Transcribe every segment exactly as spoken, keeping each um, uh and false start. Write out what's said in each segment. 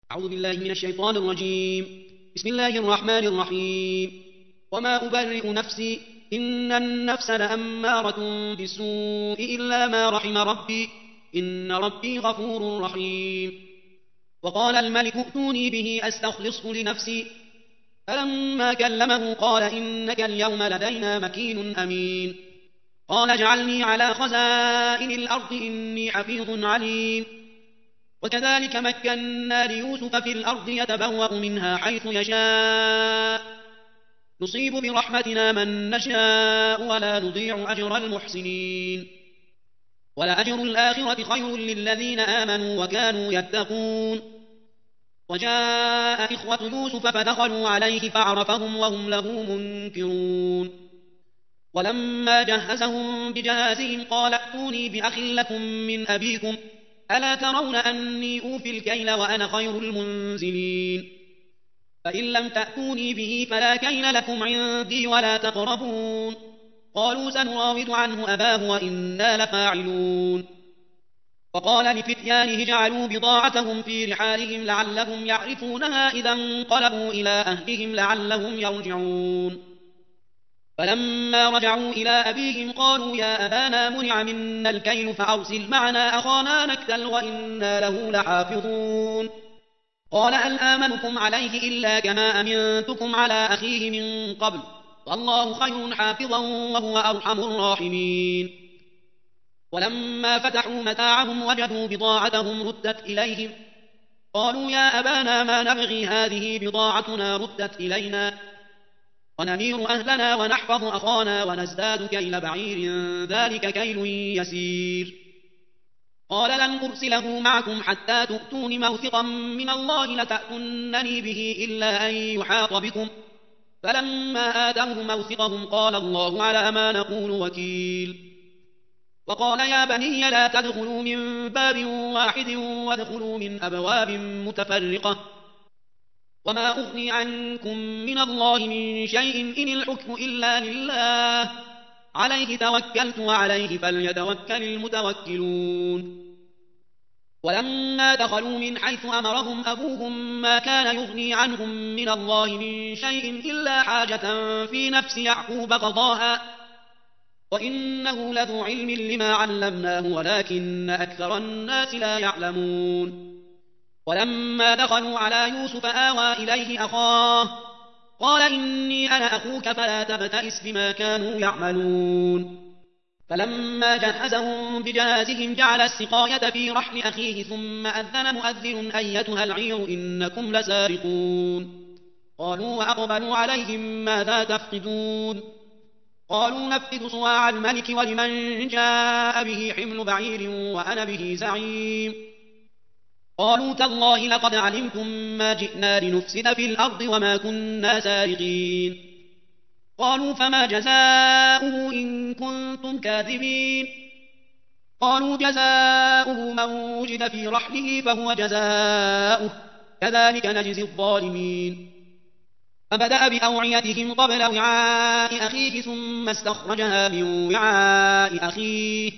أعوذ بالله من الشيطان الرجيم. بسم الله الرحمن الرحيم. وما أبرئ نفسي إن النفس لأمارة بالسوء إلا ما رحم ربي إن ربي غفور رحيم. وقال الملك ائتوني به أستخلصه لنفسي فلما كلمه قال إنك اليوم لدينا مكين أمين. قال اجعلني على خزائن الأرض إني حفيظ عليم. وكذلك مكنا ليوسف في الأرض يتبوأ منها حيث يشاء نصيب برحمتنا من نشاء ولا نضيع أجر المحسنين. ولأجر الآخرة خير للذين آمنوا وكانوا يتقون. وجاء إخوة يوسف فدخلوا عليه فعرفهم وهم له منكرون. ولما جهزهم بجهازهم قال ائتوني بأخ لكم من أبيكم ألا ترون أني أوفي الكيل وأنا خير المنزلين. فإن لم تأتوني به فلا كيل لكم عندي ولا تقربون. قالوا سنراود عنه أباه وإنا لفاعلون. وقال لفتيانه جعلوا بضاعتهم في رحالهم لعلهم يعرفونها إذا انقلبوا إلى أهلهم لعلهم يرجعون. فلما رجعوا إلى أبيهم قالوا يا أبانا منع منا الكيل فأرسل معنا أخانا نكتل وإنا له لحافظون. قال هل آمنكم عليه إلا كما أمنتكم على أخيه من قبل والله خير حافظا وهو أرحم الراحمين. ولما فتحوا متاعهم وجدوا بضاعتهم ردت إليهم قالوا يا أبانا ما نبغي هذه بضاعتنا ردت إلينا ونمير أهلنا ونحفظ أخانا ونزداد كيل بعير ذلك كيل يسير. قال لن أرسله معكم حتى تؤتون موثقا من الله لتأتونني به إلا أن يحاط بكم. فلما آتوه موثقهم قال الله على ما نقول وكيل. وقال يا بني لا تدخلوا من باب واحد وادخلوا من أبواب متفرقة وما أغني عنكم من الله من شيء إن الحكم إلا لله عليه توكلت وعليه فليتوكل المتوكلون. ولما دخلوا من حيث أمرهم أبوهم ما كان يغني عنهم من الله من شيء إلا حاجة في نفس يعقوب قضاها وإنه لذو علم لما علمناه ولكن أكثر الناس لا يعلمون. ولما دخلوا على يوسف آوى إليه أخاه قال إني أنا أخوك فلا تبتئس بما كانوا يعملون. فلما جهزهم بجهازهم جعل السقاية في رحل أخيه ثم أذن مؤذن أيتها العير إنكم لسارقون. قالوا وأقبلوا عليهم ماذا تفقدون. قالوا نفقد صواع الملك ولمن جاء به حمل بعير وأنا به زعيم. قالوا تالله لقد علمتم ما جئنا لنفسد في الأرض وما كنا سارقين. قالوا فما جزاؤه إن كنتم كاذبين. قالوا جزاؤه من وجد في رحله فهو جزاؤه كذلك نجزي الظالمين. فبدأ بأوعيتهم قبل وعاء أخيه ثم استخرجها من وعاء أخيه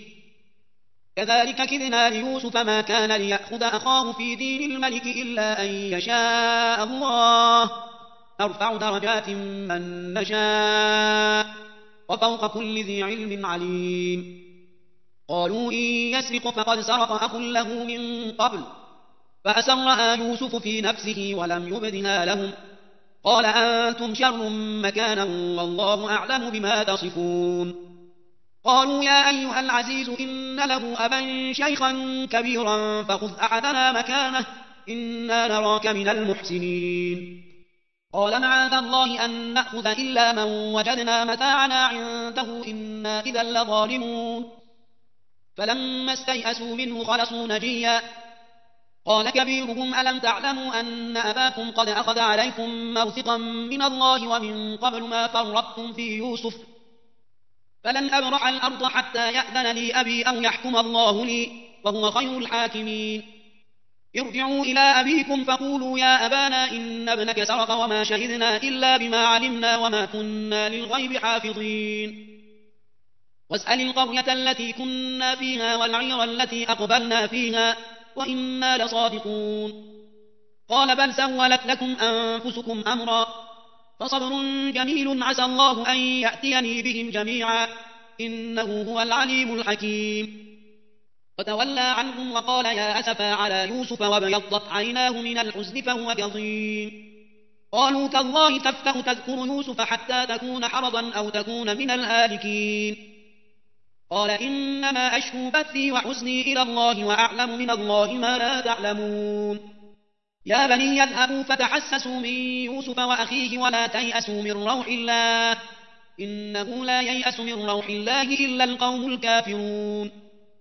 كذلك كدنا ليوسف ما كان ليأخذ أخاه في دين الملك إلا أن يشاء الله نرفع درجات من نشاء وفوق كل ذي علم عليم. قالوا إن يسرق فقد سرق أخ له من قبل فأسرها يوسف في نفسه ولم يبدها لهم قال أنتم شر مكانا والله أعلم بما تصفون. قالوا يا أيها العزيز إن له أبا شيخا كبيرا فخذ أحدنا مكانه إنا نراك من المحسنين. قال معاذ الله أن نأخذ إلا من وجدنا متاعنا عنده إنا إذا لظالمون. فلما استيئسوا منه خلصوا نجيا قال كبيرهم ألم تعلموا أن أباكم قد أخذ عليكم موثقا من الله ومن قبل ما فرطتم في يوسف فلن أبرح الأرض حتى يأذن لي أبي أو يحكم الله لي وهو خير الحاكمين. ارجعوا إلى أبيكم فقولوا يا أبانا إن ابنك سرق وما شهدنا إلا بما علمنا وما كنا للغيب حافظين. واسأل القرية التي كنا فيها والعير التي أقبلنا فيها وإنا لصادقون. قال بل سولت لكم أنفسكم أمرا فصبر جميل عسى الله أن يأتيني بهم جميعا إنه هو العليم الحكيم. وتولى عنهم وقال يا أسفا على يوسف وابيضت عيناه من الحزن فهو كظيم. قالوا تالله تفتأ تذكر يوسف حتى تكون حرضا أو تكون من الهالكين. قال إنما أشكو بثي وحزني إلى الله وأعلم من الله ما لا تعلمون. يا بني يذهبوا فتحسسوا من يوسف وأخيه ولا تيأسوا من روح الله إنه لا ييأس من روح الله إلا القوم الكافرون.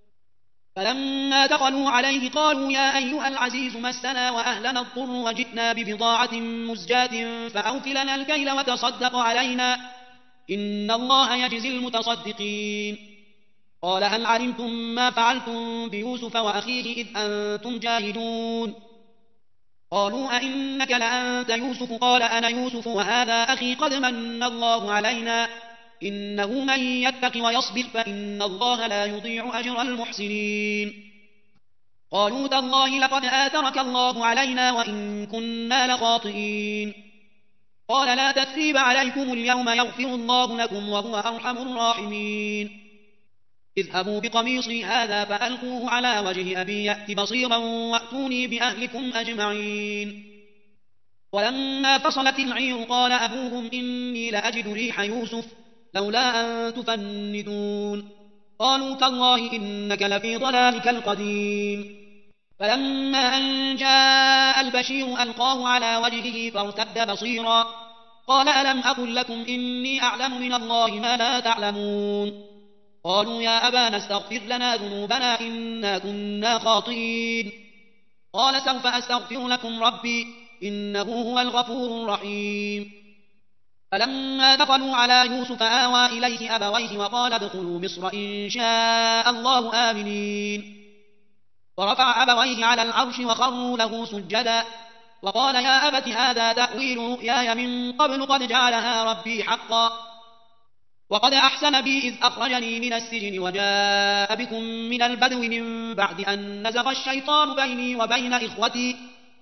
فلما دخلوا عليه قالوا يا أيها العزيز مسنا وأهلنا الضر وجئنا ببضاعة مزجاة فأوف لنا الكيل وتصدق علينا إن الله يجزي المتصدقين. قال هل علمتم ما فعلتم بيوسف وأخيه إذ أنتم جاهلون؟ قالوا أئنك لأنت يوسف؟ قال أنا يوسف وهذا أخي قد من الله علينا إنه من يتق ويصبر فإن الله لا يضيع أجر المحسنين. قالوا تالله لقد آثرك الله علينا وإن كنا لخاطئين. قال لا تثريب عليكم اليوم يغفر الله لكم وهو أرحم الراحمين. اذهبوا بقميصي هذا فألقوه على وجه أبي يأت بصيرا وأتوني بأهلكم أجمعين. ولما فصلت العير قال أبوهم إني لأجد ريح يوسف لولا أن تفندون. قالوا تالله إنك لفي ضلالك القديم. فلما أن جاء البشير ألقاه على وجهه فارتد بصيرا قال ألم أقل لكم إني أعلم من الله ما لا تعلمون. قالوا يا أبانا استغفر لنا ذنوبنا إنا كنا خاطئين. قال سوف أستغفر لكم ربي إنه هو الغفور الرحيم. فلما دخلوا على يوسف آوى إليه أبويه وقال ادخلوا مصر إن شاء الله آمنين. ورفع أبويه على العرش وخروا له سجدا وقال يا أبت هذا تأويل رؤياي من قبل قد جعلها ربي حقا وقد أحسن بي إذ أخرجني من السجن وجاء بكم من البدو من بعد أن نزغ الشيطان بيني وبين إخوتي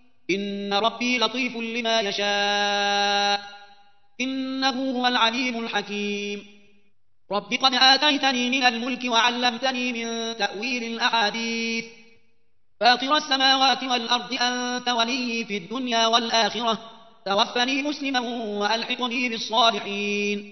إن ربي لطيف لما يشاء إنه هو العليم الحكيم. رب قد آتيتني من الملك وعلمتني من تأويل الأحاديث فاطر السماوات والأرض أنت ولي في الدنيا والآخرة توفني مسلما وألحقني بالصالحين.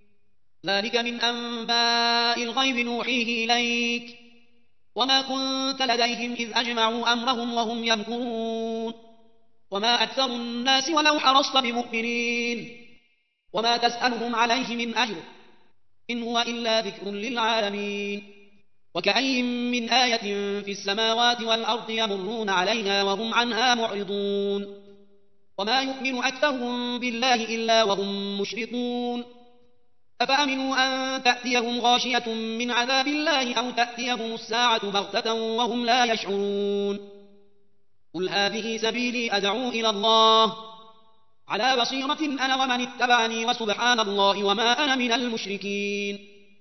ذلك من أنباء الغيب نوحيه إليك وما كنت لديهم إذ أجمعوا أمرهم وهم يمكرون. وما أكثر الناس ولو حرصت بمؤمنين وما تسألهم عليه من أجر إن هو إلا ذكر للعالمين. وكأي من آية في السماوات والأرض يمرون عليها وهم عنها معرضون. وما يؤمن أكثرهم بالله إلا وهم مشركون. أفأمنوا أن تأتيهم غاشية من عذاب الله أو تأتيهم الساعة بغتة وهم لا يشعرون. قل هذه سبيلي أدعو إلى الله على بصيرة أنا ومن اتبعني وسبحان الله وما أنا من المشركين.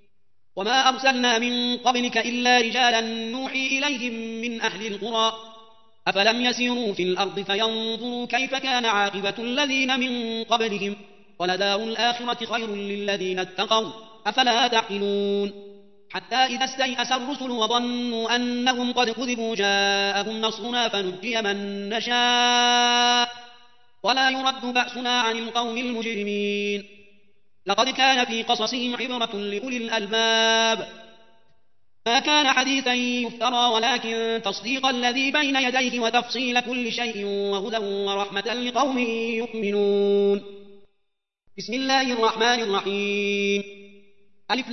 وما أرسلنا من قبلك إلا رجالا نوحي إليهم من أهل القرى أفلم يسيروا في الأرض فينظروا كيف كان عاقبة الذين من قبلهم ولدار الآخرة خير للذين اتقوا أفلا تعقلون. حتى إذا استيأس الرسل وظنوا أنهم قد كذبوا جاءهم نصرنا فنجي من نشاء ولا يرد بأسنا عن القوم المجرمين. لقد كان في قصصهم عبرة لأولي الألباب ما كان حديثا يفترى ولكن تصديق الذي بين يديه وتفصيل كل شيء وهدى ورحمة لقوم يؤمنون. بسم الله الرحمن الرحيم. ألف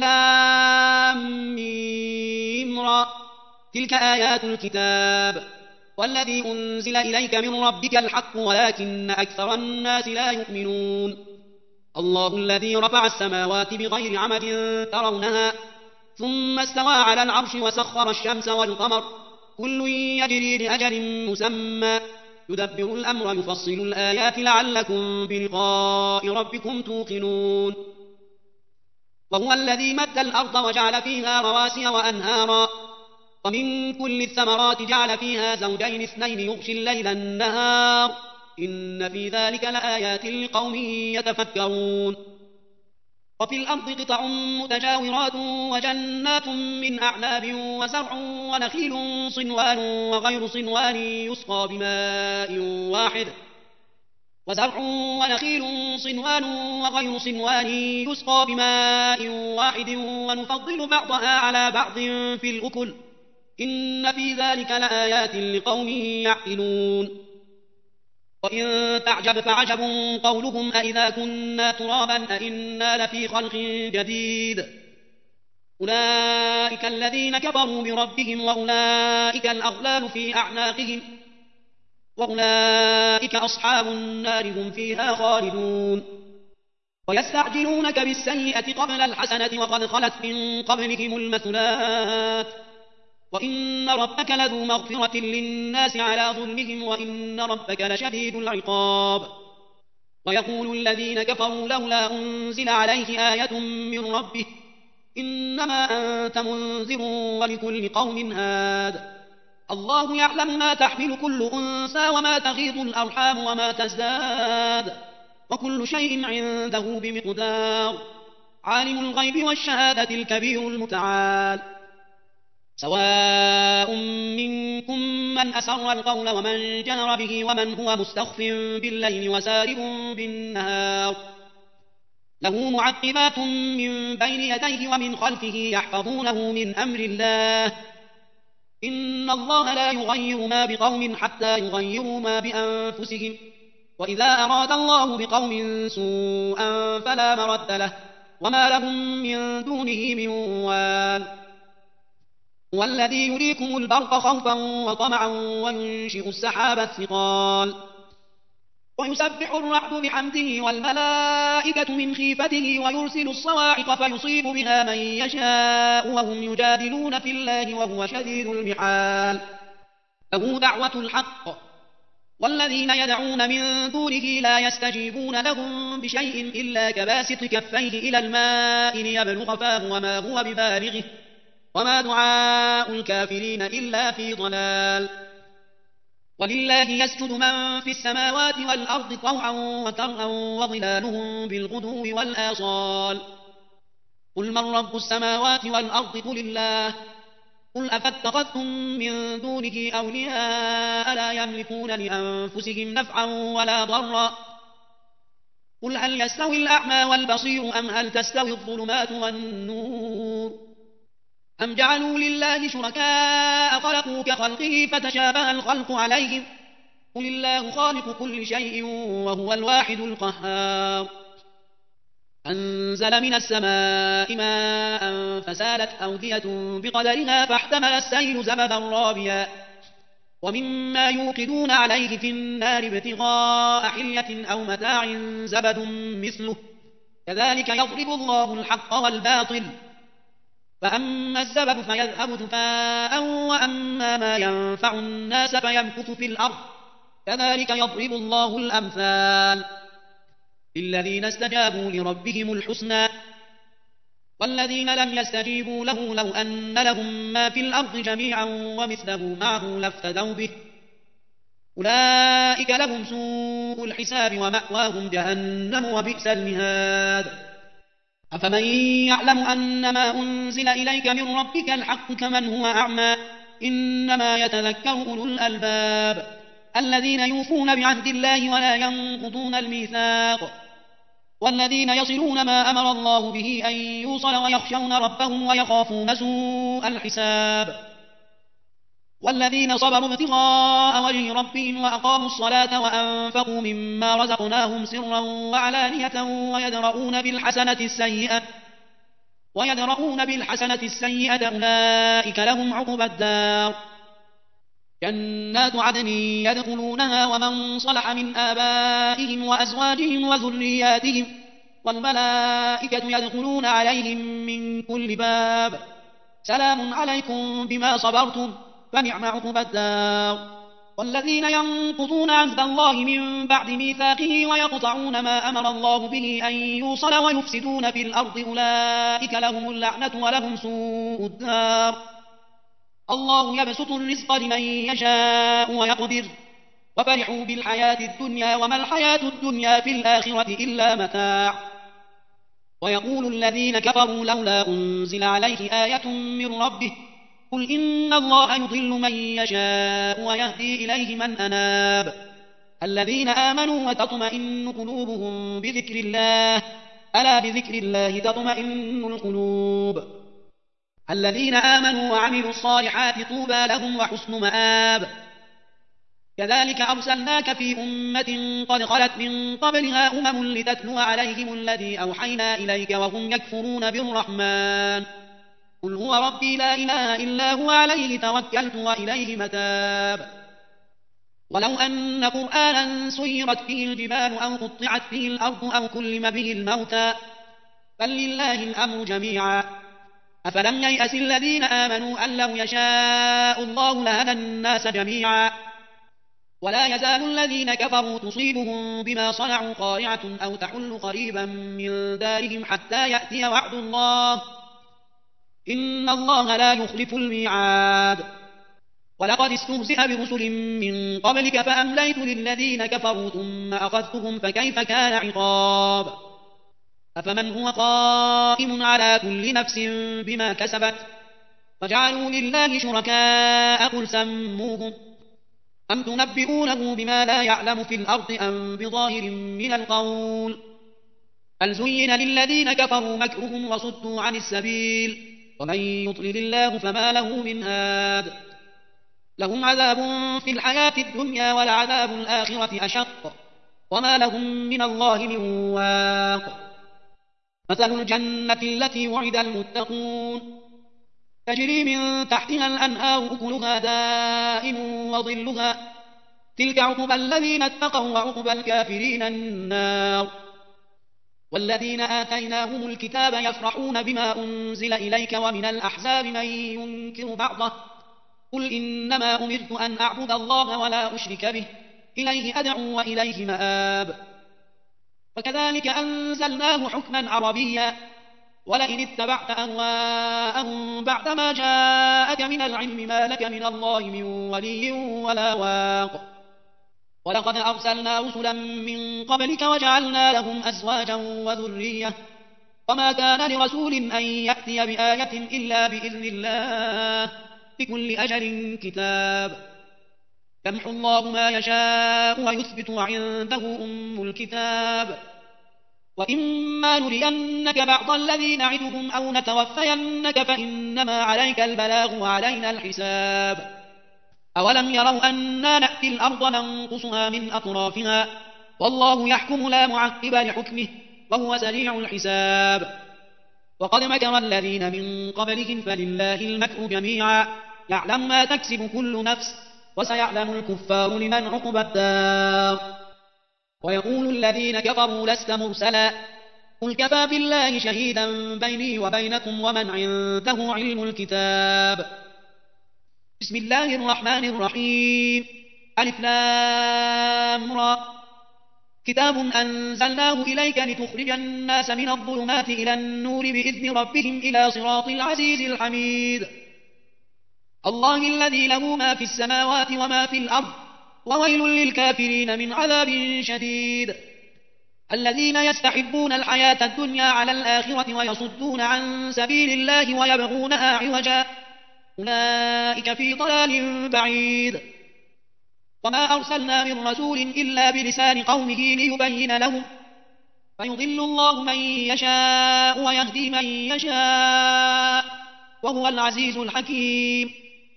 لام ميم را تلك آيات الكتاب والذي أنزل إليك من ربك الحق ولكن أكثر الناس لا يؤمنون. الله الذي رفع السماوات بغير عمد ترونها ثم استوى على العرش وسخر الشمس والقمر كل يجري لأجل مسمى يدبر الأمر يفصل الآيات لعلكم بلقاء ربكم توقنون. وهو الذي مد الأرض وجعل فيها رواسي وأنهارا ومن كل الثمرات جعل فيها زوجين اثنين يغشي الليل النهار إن في ذلك لآيات لقوم يتفكرون وفي الأرض قطع متجاورات وجنات من أعناب وزرع ونخيل صنوان وغير صنوان يسقى بماء واحد وزرع ونخيل صنوان وغير صنوان يسقى بماء واحد ونفضل بعضها على بعض في الأكل إن في ذلك لآيات لقوم يعقلون وإن تعجب فعجب قولهم أإذا كنا ترابا أإنا لفي خلق جديد أولئك الذين كفروا بربهم وأولئك الأغلال في أعناقهم وأولئك أصحاب النار هم فيها خالدون ويستعجلونك بالسيئة قبل الحسنة وقد خلت من قبلهم المثلات وإن ربك لذو مغفرة للناس على ظلمهم وإن ربك لشديد العقاب ويقول الذين كفروا لولا أنزل عليه آية من ربه إنما أنت منذر ولكل قوم هاد الله يعلم ما تحمل كل أنثى وما تغيض الأرحام وما تزداد وكل شيء عنده بمقدار عالم الغيب والشهادة الكبير المتعال سواء منكم من أسر القول ومن جهر به ومن هو مستخف بالليل وسارب بالنهار له معقبات من بين يديه ومن خلفه يحفظونه من أمر الله إن الله لا يغير ما بقوم حتى يغيروا ما بأنفسهم وإذا أراد الله بقوم سوءا فلا مرد له وما لهم من دونه من وال هو الذي يريكم البرق خوفا وطمعا وينشئ السحاب الثقال ويسبح الرعد بحمده والملائكة من خيفته ويرسل الصواعق فيصيب بها من يشاء وهم يجادلون في الله وهو شديد المحال له دعوة الحق والذين يدعون من دونه لا يستجيبون لهم بشيء إلا كباسط كفيه إلى الماء ليبلغ فاه وما هو ببالغه وما دعاء الكافرين إلا في ضلال ولله يسجد من في السماوات والأرض طوعا وكرها وظلالهم بالغدو والآصال قل من رب السماوات والأرض قل الله قل أفاتخذتم من دونه أولياء لا يملكون لأنفسهم نفعا ولا ضرا قل هل يستوي الأعمى والبصير أم هل تستوي الظلمات والنور أم جعلوا لله شركاء خلقوا كخلقه فتشابه الخلق عليهم قل الله خالق كل شيء وهو الواحد القهار أنزل من السماء ماء فسالت أودية بقدرها فاحتمل السيل زبدا رابيا ومما يوقدون عليه في النار ابتغاء حلية أو متاع زبد مثله كذلك يضرب الله الحق والباطل فأما الزبد فيذهب جفاء وأما ما ينفع الناس فيمكث في الأرض كذلك يضرب الله الأمثال للذين استجابوا لربهم الحسنى والذين لم يستجيبوا له لو أن لهم ما في الأرض جميعا ومثله معه لافتدوا به أولئك لهم سوء الحساب ومأواهم جهنم وبئس المهاد أفمن يعلم أن ما أنزل إليك من ربك الحق كمن هو أعمى إنما يتذكر أولو الألباب الذين يوفون بعهد الله ولا ينقضون الميثاق والذين يصلون ما أمر الله به أن يوصل ويخشون ربهم ويخافون سوء الحساب والذين صبروا ابتغاء وجه ربهم وأقاموا الصلاة وأنفقوا مما رزقناهم سرا وعلانية ويدرؤون بالحسنة السيئة ويدرؤون بالحسنة السيئة أولئك لهم عقبى الدار جنات عدن يدخلونها ومن صلح من آبائهم وأزواجهم وذرياتهم والملائكة يدخلون عليهم من كل باب سلام عليكم بما صبرتم فنعم عقبى الدار والذين ينقضون عهد الله من بعد ميثاقه ويقطعون ما أمر الله به أن يوصل ويفسدون في الأرض أولئك لهم اللعنة ولهم سوء الدار الله يبسط الرزق لمن يشاء ويقدر وفرحوا بالحياة الدنيا وما الحياة الدنيا في الآخرة إلا متاع ويقول الذين كفروا لولا أنزل عليه آية من ربه قل إن الله يضل من يشاء ويهدي إليه من أناب الذين آمنوا وتطمئن قلوبهم بذكر الله ألا بذكر الله تطمئن القلوب الذين آمنوا وعملوا الصالحات طوبى لهم وحسن مآب كذلك أرسلناك في أمة قد خلت من قبلها أمم لتتلو عليهم الذي أوحينا إليك وهم يكفرون بالرحمن قل هو ربي لا إله إلا هو عليه توكلت وإليه متاب ولو أن قرآنا سيرت فيه الجبال أو قطعت فيه الأرض أو كلم به الموتى بل لله الأمر جميعا أفلم ييأس الذين آمنوا أن لو يشاء الله لهدى الناس جميعا ولا يزال الذين كفروا تصيبهم بما صنعوا قارعة أو تحل قريبا من دارهم حتى يأتي وعد الله إن الله لا يخلف الميعاد ولقد استهزئ برسل من قبلك فأمليت للذين كفروا ثم أخذتهم فكيف كان عقاب أفمن هو قائم على كل نفس بما كسبت وجعلوا لله شركاء قل سموهم أم تنبئونه بما لا يعلم في الأرض أم بظاهر من القول بل زين للذين كفروا مكرهم وصدوا عن السبيل ومن يضلل الله فما له من هاد لهم عذاب في الحياة الدنيا ولعذاب الآخرة أشق وما لهم من الله من واق مثل الجنة التي وعد المتقون تجري من تحتها الأنهار أكلها دائم وظلها تلك عقبى الذين اتقوا وعقبى الكافرين النار والذين آتيناهم الكتاب يفرحون بما أنزل إليك ومن الأحزاب من ينكر بعضه قل إنما أمرت أن أعبد الله ولا أشرك به إليه أدعو وإليه مآب وكذلك أنزلناه حكما عربيا ولئن اتبعت أهواءهم بعدما جاءك من العلم ما لك من الله من ولي ولا واق ولقد أرسلنا رسلا من قبلك وجعلنا لهم أزواجا وذرية وما كان لرسول أن يأتي بآية إلا بإذن الله بكل أجل كتاب يمحو الله ما يشاء ويثبت وعنده أم الكتاب وإما نرينك بعض الذي نعدهم أو نتوفينك فإنما عليك البلاغ وعلينا الحساب أولم يروا أنا نأتي الأرض ننقصها من أطرافها والله يحكم لا معقب لحكمه وهو سريع الحساب وقد مكر الذين من قبلهم فلله المكر جميعا يعلم ما تكسب كل نفس وسيعلم الكفار لمن عقبى الدار ويقول الذين كفروا لست مرسلا قل كفى بالله شهيدا بيني وبينكم ومن عنده علم الكتاب بسم الله الرحمن الرحيم ألف لام را كتاب أنزلناه إليك لتخرج الناس من الظلمات إلى النور بإذن ربهم إلى صراط العزيز الحميد الله الذي له ما في السماوات وما في الأرض وويل للكافرين من عذاب شديد الذين يستحبون الحياة الدنيا على الآخرة ويصدون عن سبيل الله ويبغونها عوجا أولئك في ضلال بعيد وما أرسلنا من رسول إلا بلسان قومه ليبين لهم فيضل الله من يشاء ويهدي من يشاء وهو العزيز الحكيم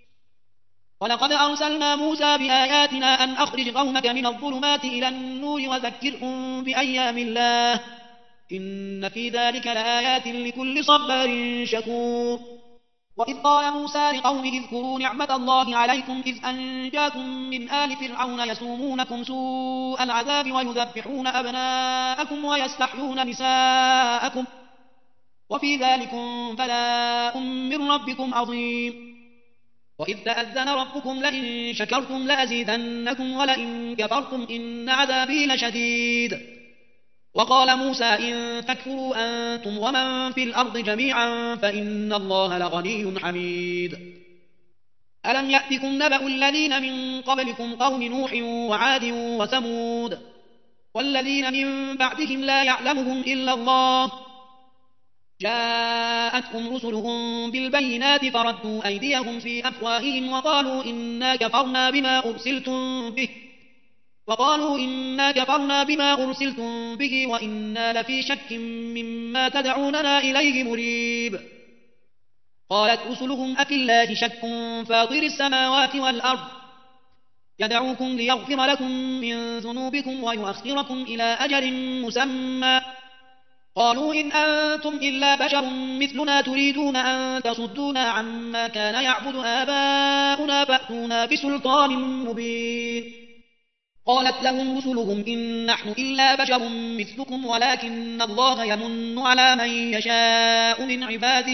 ولقد أرسلنا موسى بآياتنا أن أخرج قومك من الظلمات إلى النور وذكرهم بأيام الله إن في ذلك لآيات لكل صبار شكور وإذ قال موسى لقومه اذكروا نعمة الله عليكم إذ أنجاكم من آل فرعون يسومونكم سوء العذاب ويذبحون أبناءكم ويستحيون نساءكم وفي ذلكم بلاء من ربكم عظيم وإذ تأذن ربكم لئن شكرتم لأزيدنكم ولئن كفرتم إن عذابي لشديد وقال موسى إن تكفروا أنتم ومن في الأرض جميعا فإن الله لغني حميد ألم يأتكم نبأ الذين من قبلكم قوم نوح وعاد وثمود والذين من بعدهم لا يعلمهم إلا الله جاءتهم رسلهم بالبينات فردوا أيديهم في أفواههم وقالوا إنا كفرنا بما أرسلتم به وقالوا إنا كفرنا بما أرسلتم به وإنا لفي شك مما تدعوننا إليه مريب. قالت رسلهم أفي الله شك فاطر السماوات والأرض يدعوكم ليغفر لكم من ذنوبكم ويؤخركم إلى أجل مسمى قالوا إن أنتم إلا بشر مثلنا تريدون أن تصدونا عما كان يعبد آباؤنا فأتونا بسلطان مبين. قالت لهم رسلهم إن نحن إلا بشر مثلكم ولكن الله يمن على من يشاء من عباده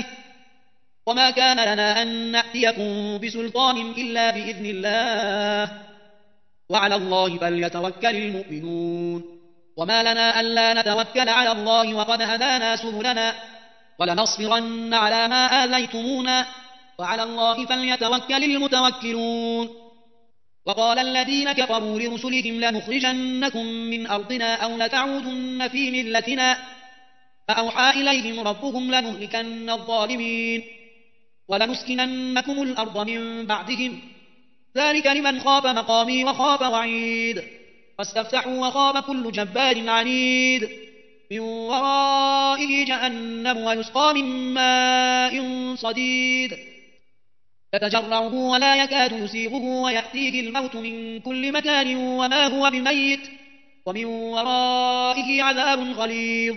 وما كان لنا أن نأتيكم بسلطان إلا بإذن الله وعلى الله فليتوكل المؤمنون. وما لنا ألا نتوكل على الله وقد هدانا سبلنا ولنصبرن على ما آذيتمونا وعلى الله فليتوكل المتوكلون. وقال الذين كفروا لرسلهم لنخرجنكم من أرضنا أو لتعودن في ملتنا فأوحى إليهم ربهم لنهلكن الظالمين ولنسكننكم الأرض من بعدهم ذلك لمن خاف مقامي وخاف وعيد واستفتحوا وخاب كل جبار عنيد من ورائه جهنم ويسقى من ماء صديد يتجرعه ولا يكاد يسيغه ويأتيه الموت من كل مكان وما هو بميت ومن ورائه عذاب غليظ.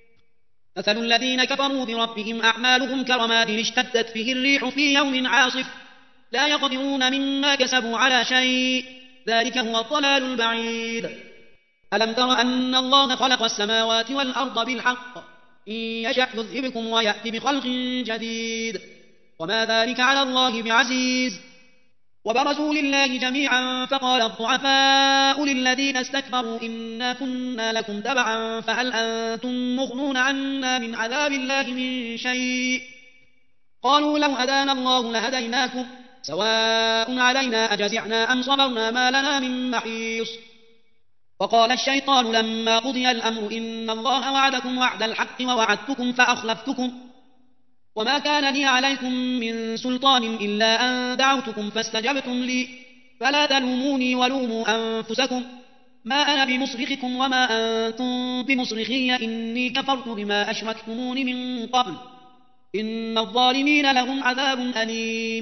مثل الذين كفروا بربهم أعمالهم كرماد اشتدت به الريح في يوم عاصف لا يقدرون مما كسبوا على شيء ذلك هو الضلال البعيد. ألم تر أن الله خلق السماوات والأرض بالحق إن يشأ يذهبكم ويأتي بخلق جديد وما ذلك على الله بعزيز. وبرزوا لله جميعا فقال الضعفاء للذين استكبروا إنا كنا لكم تبعا فهل أنتم مغنون عنا من عذاب الله من شيء قالوا لو هدانا الله لهديناكم سواء علينا أجزعنا أم صبرنا ما لنا من محيص. وقال الشيطان لما قضي الأمر إن الله وعدكم وعد الحق ووعدتكم فأخلفتكم وما كان لي عليكم من سلطان إلا أن دعوتكم فاستجبتم لي فلا تلوموني ولوموا أنفسكم ما أنا بمصرخكم وما أنتم بمصرخي إني كفرت بما أشركتمون من قبل إن الظالمين لهم عذاب أليم.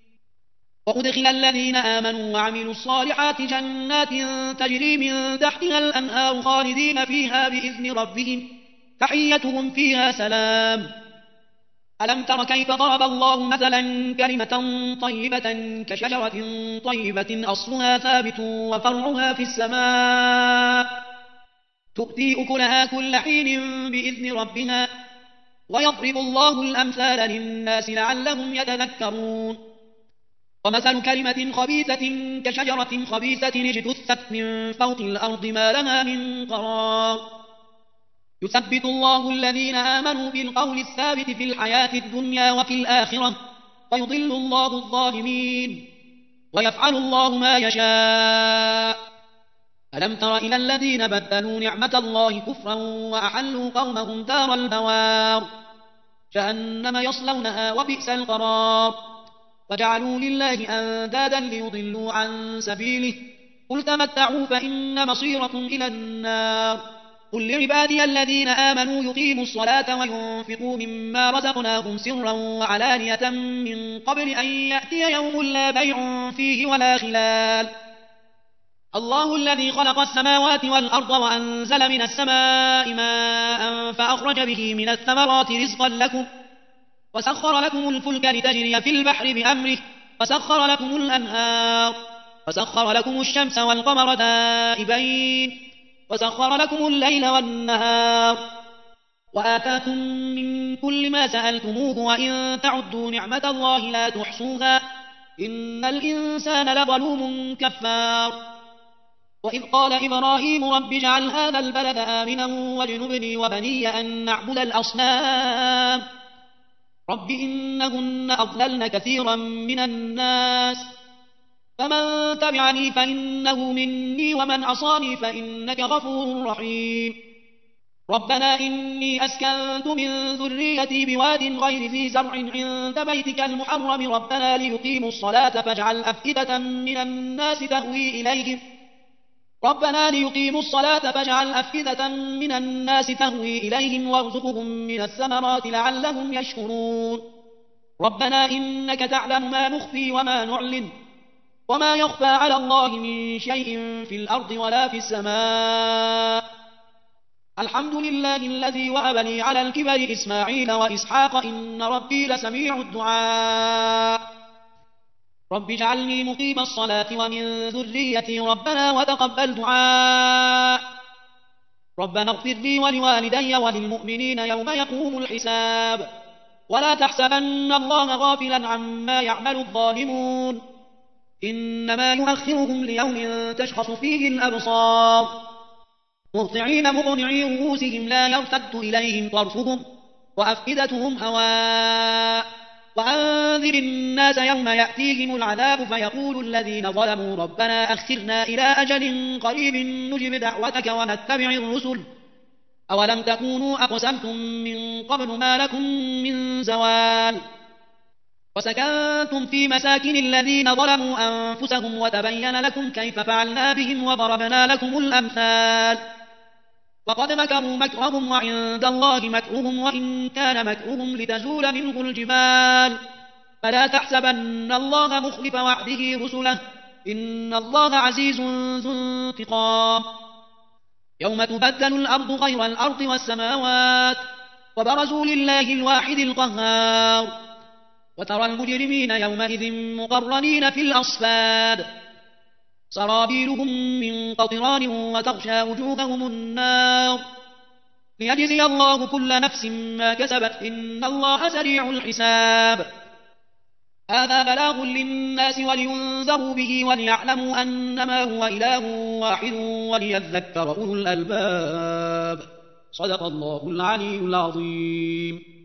وأدخل الذين آمنوا وعملوا الصالحات جنات تجري من تحتها الأنهار خالدين فيها بإذن ربهم تحيتهم فيها سلام. ألم تر كيف ضرب الله مثلا كلمة طيبة كشجرة طيبة أصلها ثابت وفرعها في السماء تؤتي أكلها كل حين بإذن ربها ويضرب الله الأمثال للناس لعلهم يتذكرون. ومثل كلمة خبيثة كشجرة خبيثة اجتثت من فوق الأرض ما لها من قرار يثبت الله الذين آمنوا بالقول الثابت في الحياة الدنيا وفي الآخرة ويضل الله الظالمين ويفعل الله ما يشاء. ألم تر إلى الذين بدلوا نعمة الله كفرا وأحلوا قومهم دار البوار جهنم يصلونها وبئس القرار وجعلوا لله أندادا ليضلوا عن سبيله قل تمتعوا فإن مصيركم إلى النار. قل لعبادي الذين آمنوا يقيموا الصلاة وينفقوا مما رزقناهم سرا وعلانية من قبل أن يأتي يوم لا بيع فيه ولا خلال. الله الذي خلق السماوات والأرض وأنزل من السماء ماء فأخرج به من الثمرات رزقا لكم وسخر لكم الفلك لتجري في البحر بأمره وسخر لكم الأنهار وسخر لكم الشمس والقمر دائبين وسخر لكم الليل والنهار وآتاكم من كل ما سألتموه وإن تعدوا نعمة الله لا تحصوها إن الإنسان لظلوم كفار. وإذ قال إبراهيم رب اجعل هذا البلد آمنا واجنبني وبني أن نعبد الأصنام رب إنهن أضللن كثيرا من الناس فمن تبعني فإنه مني ومن عصاني فإنك غفور رحيم ربنا إني أسكنت من ذريتي بواد غير ذي زرع عند بيتك المحرم ربنا ليقيموا الصلاة فاجعل أفئدة من الناس تهوي إليهم ربنا ليقيموا الصلاة فاجعل أفئدة من الناس تهوي إليهم وارزقهم من الثمرات لعلهم يشكرون ربنا إنك تعلم ما نخفي وما نعلن وما يخفى على الله من شيء في الأرض ولا في السماء الحمد لله الذي وهب لي على الكبر إسماعيل وإسحاق إن ربي لسميع الدعاء رب اجعلني مقيم الصلاة ومن ذريتي ربنا وتقبل دعاء ربنا اغفر لي ولوالدي وللمؤمنين يوم يقوم الحساب ولا تحسبن الله غافلا عما يعمل الظالمون إنما يؤخرهم ليوم تشخص فيه الأبصار مهطعين مقنعي رؤوسهم لا يرتد إليهم طرفهم وأفئدتهم هواء وأنذر الناس يوم يأتيهم العذاب فيقول الذين ظلموا ربنا أخرنا إلى أجل قريب نجب دعوتك ونتبع الرسل أولم تكونوا أقسمتم من قبل ما لكم من زوال وسكنتم في مساكن الذين ظلموا أنفسهم وتبين لكم كيف فعلنا بهم وضربنا لكم الأمثال وقد مكروا مكرهم وعند الله مكرهم وإن كان مكرهم لتزول منه الجبال فلا تحسبن الله مخلف وعده رسله إن الله عزيز ذو انتقام يوم تبدل الأرض غير الأرض والسماوات وبرزوا لله الواحد القهار وترى المجرمين يومئذ مقرنين في الأصفاد سرابيلهم من قطران وتغشى وجوههم النار ليجزي الله كل نفس ما كسبت إن الله سريع الحساب هذا بلاغ للناس ولينذروا به وليعلموا أنما هو إله واحد وليذكر أولو الألباب صدق الله العلي العظيم.